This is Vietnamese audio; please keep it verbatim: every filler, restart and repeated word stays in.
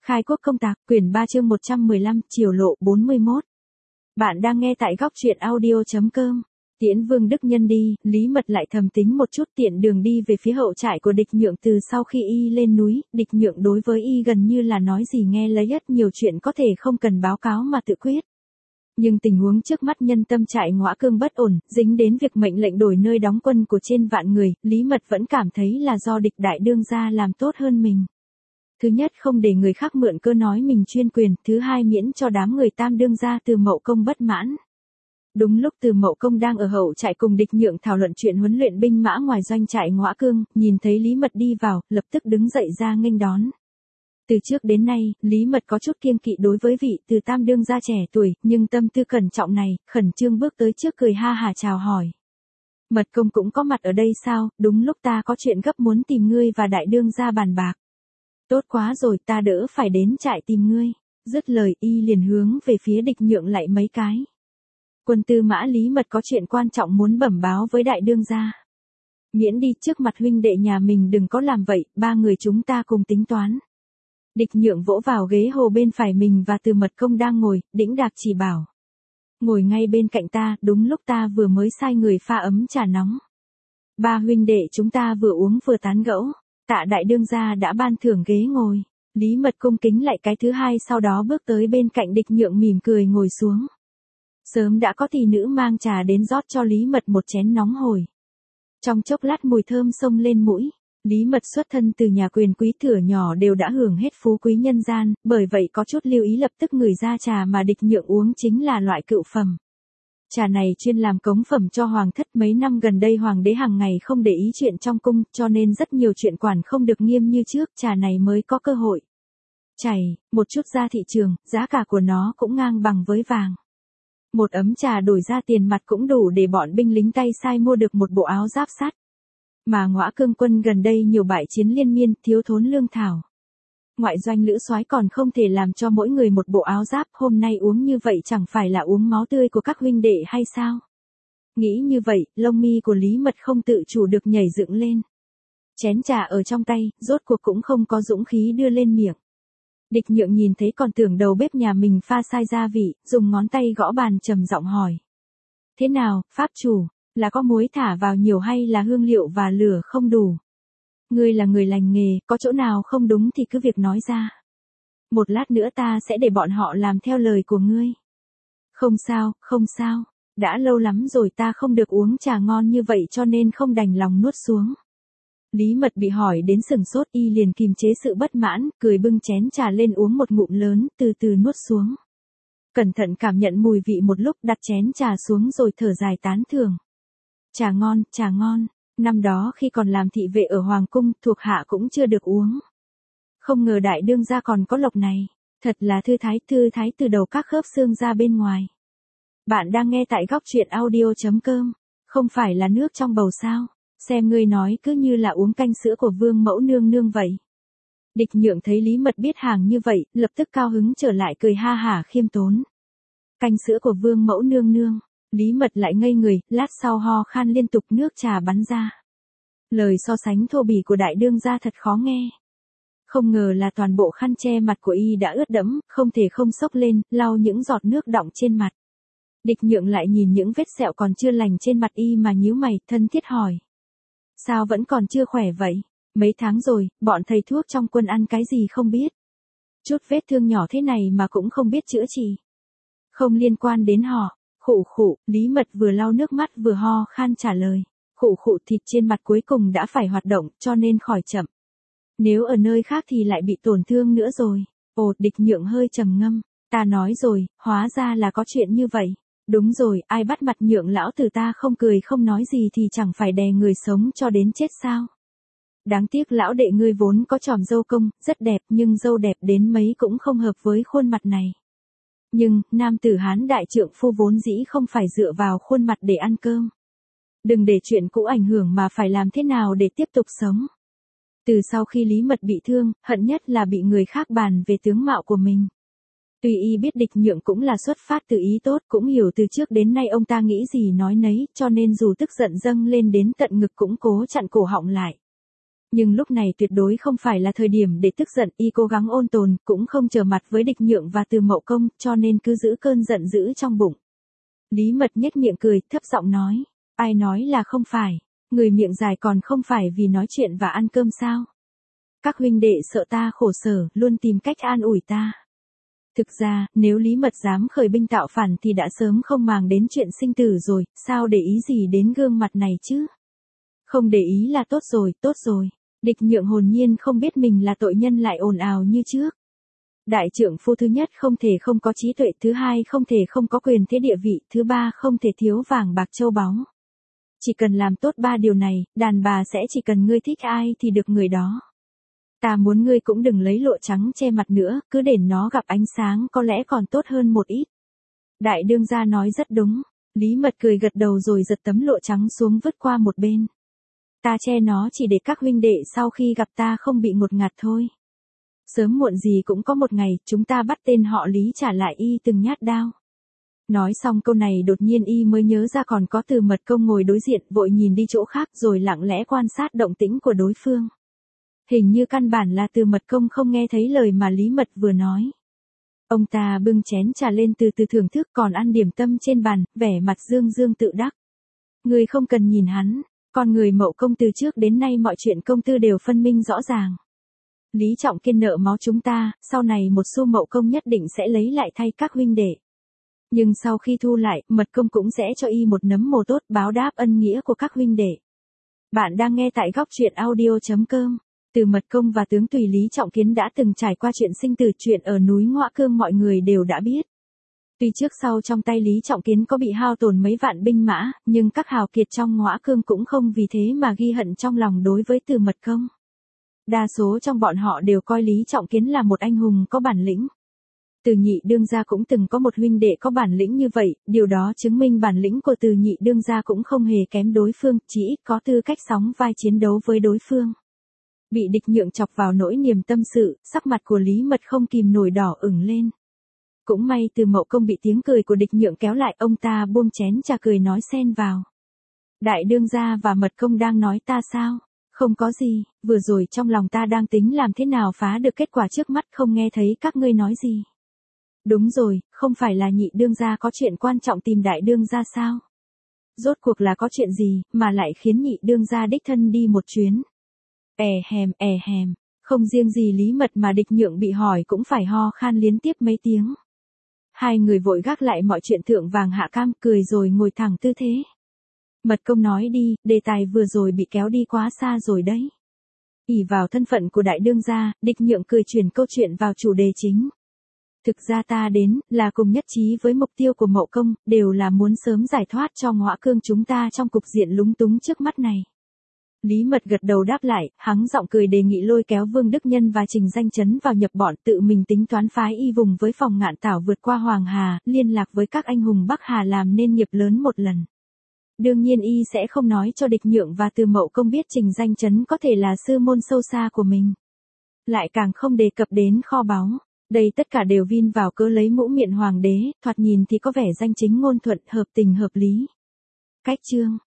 Khai quốc công tạc, quyển ba chương một trăm mười lăm, Triều lộ bốn mươi mốt. Bạn đang nghe tại góc truyện audio chấm com. Tiễn Vương Đức Nhân đi, Lý Mật lại thầm tính một chút tiện đường đi về phía hậu trại của Địch Nhượng. Từ sau khi y lên núi, Địch Nhượng đối với y gần như là nói gì nghe lấy hết, nhiều chuyện có thể không cần báo cáo mà tự quyết. Nhưng tình huống trước mắt nhân tâm trại Ngõa Cương bất ổn, dính đến việc mệnh lệnh đổi nơi đóng quân của trên vạn người, Lý Mật vẫn cảm thấy là do địch đại đương gia làm tốt hơn mình. Thứ nhất, không để người khác mượn cơ nói mình chuyên quyền, thứ hai, miễn cho đám người tam đương gia Từ Mậu Công bất mãn. Đúng lúc Từ Mậu Công đang ở hậu trại cùng Địch Nhượng thảo luận chuyện huấn luyện binh mã ngoài doanh trại Ngõa Cương, nhìn thấy Lý Mật đi vào, lập tức đứng dậy ra nghênh đón. Từ trước đến nay, Lý Mật có chút kiêng kỵ đối với vị Từ tam đương gia trẻ tuổi, nhưng tâm tư cẩn trọng này, khẩn trương bước tới trước cười ha hả chào hỏi. Mật công cũng có mặt ở đây sao? Đúng lúc ta có chuyện gấp muốn tìm ngươi và đại đương gia bàn bạc. Tốt quá rồi, ta đỡ phải đến trại tìm ngươi. Dứt lời, y liền hướng về phía Địch Nhượng lại mấy cái. Quân tư mã Lý Mật có chuyện quan trọng muốn bẩm báo với đại đương gia. Miễn đi, trước mặt huynh đệ nhà mình đừng có làm vậy, ba người chúng ta cùng tính toán. Địch Nhượng vỗ vào ghế hồ bên phải mình và Từ Mật Công đang ngồi, đĩnh đạc chỉ bảo. Ngồi ngay bên cạnh ta, đúng lúc ta vừa mới sai người pha ấm trà nóng. Ba huynh đệ chúng ta vừa uống vừa tán gẫu. Tạ đại đương gia đã ban thưởng ghế ngồi. Lý Mật cung kính lại cái thứ hai, sau đó bước tới bên cạnh Địch Nhượng mỉm cười ngồi xuống. Sớm đã có tỷ nữ mang trà đến rót cho Lý Mật một chén nóng hổi. Trong chốc lát mùi thơm xông lên mũi. Lý Mật xuất thân từ nhà quyền quý thửa nhỏ đều đã hưởng hết phú quý nhân gian, bởi vậy có chút lưu ý lập tức ngửi ra trà mà Địch Nhượng uống chính là loại cựu phẩm. Trà này chuyên làm cống phẩm cho hoàng thất, mấy năm gần đây hoàng đế hàng ngày không để ý chuyện trong cung, cho nên rất nhiều chuyện quản không được nghiêm như trước, trà này mới có cơ hội. Chảy, một chút ra thị trường, giá cả của nó cũng ngang bằng với vàng. Một ấm trà đổi ra tiền mặt cũng đủ để bọn binh lính tay sai mua được một bộ áo giáp sắt. Mà Ngõa Cương quân gần đây nhiều bại chiến liên miên, thiếu thốn lương thảo. Ngoại doanh lữ soái còn không thể làm cho mỗi người một bộ áo giáp, hôm nay uống như vậy chẳng phải là uống máu tươi của các huynh đệ hay sao? Nghĩ như vậy, lông mi của Lý Mật không tự chủ được nhảy dựng lên. Chén trà ở trong tay, rốt cuộc cũng không có dũng khí đưa lên miệng. Địch Nhượng nhìn thấy còn tưởng đầu bếp nhà mình pha sai gia vị, dùng ngón tay gõ bàn trầm giọng hỏi. Thế nào, pháp chủ, là có muối thả vào nhiều hay là hương liệu và lửa không đủ? Ngươi là người lành nghề, có chỗ nào không đúng thì cứ việc nói ra. Một lát nữa ta sẽ để bọn họ làm theo lời của ngươi. Không sao, không sao, đã lâu lắm rồi ta không được uống trà ngon như vậy cho nên không đành lòng nuốt xuống. Lý Mật bị hỏi đến sừng sốt, y liền kìm chế sự bất mãn, cười bưng chén trà lên uống một ngụm lớn, từ từ nuốt xuống. Cẩn thận cảm nhận mùi vị một lúc, đặt chén trà xuống rồi thở dài tán thưởng. Trà ngon, trà ngon. Năm đó khi còn làm thị vệ ở Hoàng Cung, thuộc hạ cũng chưa được uống. Không ngờ đại đương gia còn có lộc này. Thật là thư thái, thư thái từ đầu các khớp xương ra bên ngoài. Bạn đang nghe tại góc truyện audio chấm com. Không phải là nước trong bầu sao? Xem ngươi nói cứ như là uống canh sữa của vương mẫu nương nương vậy. Địch Nhượng thấy Lý Mật biết hàng như vậy, lập tức cao hứng trở lại cười ha hả khiêm tốn. Canh sữa của vương mẫu nương nương. Lý Mật lại ngây người, lát sau ho khan liên tục, nước trà bắn ra. Lời so sánh thô bỉ của đại đương gia thật khó nghe. Không ngờ là toàn bộ khăn che mặt của y đã ướt đẫm, không thể không xốc lên, lau những giọt nước đọng trên mặt. Địch Nhượng lại nhìn những vết sẹo còn chưa lành trên mặt y mà nhíu mày, thân thiết hỏi. Sao vẫn còn chưa khỏe vậy? Mấy tháng rồi, bọn thầy thuốc trong quân ăn cái gì không biết. Chút vết thương nhỏ thế này mà cũng không biết chữa trị. Không liên quan đến họ. Khụ khụ, Lý Mật vừa lau nước mắt vừa ho khan trả lời. Khụ khụ, thịt trên mặt cuối cùng đã phải hoạt động, cho nên khỏi chậm. Nếu ở nơi khác thì lại bị tổn thương nữa rồi. Ồ, Địch Nhượng hơi trầm ngâm. Ta nói rồi, hóa ra là có chuyện như vậy. Đúng rồi, ai bắt mặt Nhượng lão tử ta không cười không nói gì thì chẳng phải đè người sống cho đến chết sao? Đáng tiếc lão đệ ngươi vốn có chòm râu công, rất đẹp, nhưng râu đẹp đến mấy cũng không hợp với khuôn mặt này. Nhưng, nam tử Hán đại trượng phu vốn dĩ không phải dựa vào khuôn mặt để ăn cơm. Đừng để chuyện cũ ảnh hưởng mà phải làm thế nào để tiếp tục sống. Từ sau khi Lý Mật bị thương, hận nhất là bị người khác bàn về tướng mạo của mình. Tuy y biết Địch Nhượng cũng là xuất phát từ ý tốt, cũng hiểu từ trước đến nay ông ta nghĩ gì nói nấy, cho nên dù tức giận dâng lên đến tận ngực cũng cố chặn cổ họng lại. Nhưng lúc này tuyệt đối không phải là thời điểm để tức giận, y cố gắng ôn tồn, cũng không trở mặt với Địch Nhượng và Từ Mậu Công, cho nên cứ giữ cơn giận dữ trong bụng. Lý Mật nhếch miệng cười, thấp giọng nói, ai nói là không phải, người miệng dài còn không phải vì nói chuyện và ăn cơm sao? Các huynh đệ sợ ta khổ sở, luôn tìm cách an ủi ta. Thực ra, nếu Lý Mật dám khởi binh tạo phản thì đã sớm không màng đến chuyện sinh tử rồi, sao để ý gì đến gương mặt này chứ? Không để ý là tốt rồi, tốt rồi. Địch Nhượng hồn nhiên không biết mình là tội nhân lại ồn ào như trước. Đại trượng phu thứ nhất không thể không có trí tuệ, thứ hai không thể không có quyền thế địa vị, thứ ba không thể thiếu vàng bạc châu báu. Chỉ cần làm tốt ba điều này, đàn bà sẽ chỉ cần ngươi thích ai thì được người đó. Ta muốn ngươi cũng đừng lấy lụa trắng che mặt nữa, cứ để nó gặp ánh sáng có lẽ còn tốt hơn một ít. Đại đương gia nói rất đúng. Lý Mật cười gật đầu rồi giật tấm lụa trắng xuống vứt qua một bên. Ta che nó chỉ để các huynh đệ sau khi gặp ta không bị ngột ngạt thôi. Sớm muộn gì cũng có một ngày, chúng ta bắt tên họ Lý trả lại y từng nhát đao. Nói xong câu này đột nhiên y mới nhớ ra còn có Từ Mật Công ngồi đối diện, vội nhìn đi chỗ khác rồi lặng lẽ quan sát động tĩnh của đối phương. Hình như căn bản là Từ Mật Công không nghe thấy lời mà Lý Mật vừa nói. Ông ta bưng chén trà lên từ từ thưởng thức còn ăn điểm tâm trên bàn, vẻ mặt dương dương tự đắc. Người không cần nhìn hắn, con người Mậu Công từ trước đến nay mọi chuyện công tư đều phân minh rõ ràng. Lý Trọng Kiên nợ máu chúng ta, sau này một xu Mậu Công nhất định sẽ lấy lại thay các huynh đệ. Nhưng sau khi thu lại, Mật Công cũng sẽ cho y một nấm mồ tốt báo đáp ân nghĩa của các huynh đệ. Bạn đang nghe tại góc truyện audio chấm com. Từ Mật Công và tướng tùy Lý Trọng Kiến đã từng trải qua chuyện sinh tử, chuyện ở núi Ngõa Cương mọi người đều đã biết. Tuy trước sau trong tay Lý Trọng Kiến có bị hao tổn mấy vạn binh mã, nhưng các hào kiệt trong Ngõa Cương cũng không vì thế mà ghi hận trong lòng đối với Từ Mật Công. Đa số trong bọn họ đều coi Lý Trọng Kiến là một anh hùng có bản lĩnh. Từ Nhị đương gia cũng từng có một huynh đệ có bản lĩnh như vậy, điều đó chứng minh bản lĩnh của Từ Nhị đương gia cũng không hề kém đối phương, chỉ ít có tư cách sóng vai chiến đấu với đối phương. Bị Địch Nhượng chọc vào nỗi niềm tâm sự, sắc mặt của Lý Mật không kìm nổi đỏ ửng lên. Cũng may Từ Mậu Công bị tiếng cười của Địch Nhượng kéo lại, ông ta buông chén trà cười nói xen vào. Đại đương gia và Mật Công đang nói ta sao? Không có gì, vừa rồi trong lòng ta đang tính làm thế nào phá được kết quả trước mắt, không nghe thấy các ngươi nói gì. Đúng rồi, không phải là Nhị đương gia có chuyện quan trọng tìm đại đương gia sao? Rốt cuộc là có chuyện gì, mà lại khiến Nhị đương gia đích thân đi một chuyến? È hèm, è hèm, không riêng gì Lý Mật mà Địch Nhượng bị hỏi cũng phải ho khan liên tiếp mấy tiếng. Hai người vội gác lại mọi chuyện thượng vàng hạ cam, cười rồi ngồi thẳng tư thế. Mật Công nói đi, đề tài vừa rồi bị kéo đi quá xa rồi đấy. ỷ vào thân phận của đại đương gia, Địch Nhượng cười chuyển câu chuyện vào chủ đề chính. Thực ra ta đến, là cùng nhất trí với mục tiêu của Mậu Công, đều là muốn sớm giải thoát cho Ngõa Cương chúng ta trong cục diện lúng túng trước mắt này. Lý Mật gật đầu đáp lại, hắng giọng cười đề nghị lôi kéo Vương Đức Nhân và Trình Danh Chấn vào nhập bọn, tự mình tính toán phái y vùng với Phòng Ngạn Tảo vượt qua Hoàng Hà, liên lạc với các anh hùng Bắc Hà làm nên nghiệp lớn một lần. Đương nhiên y sẽ không nói cho Địch Nhượng và Từ Mậu Công biết Trình Danh Chấn có thể là sư môn sâu xa của mình. Lại càng không đề cập đến kho báu. Đây tất cả đều vin vào cớ lấy mũ miệng hoàng đế, thoạt nhìn thì có vẻ danh chính ngôn thuận, hợp tình hợp lý. Cách chương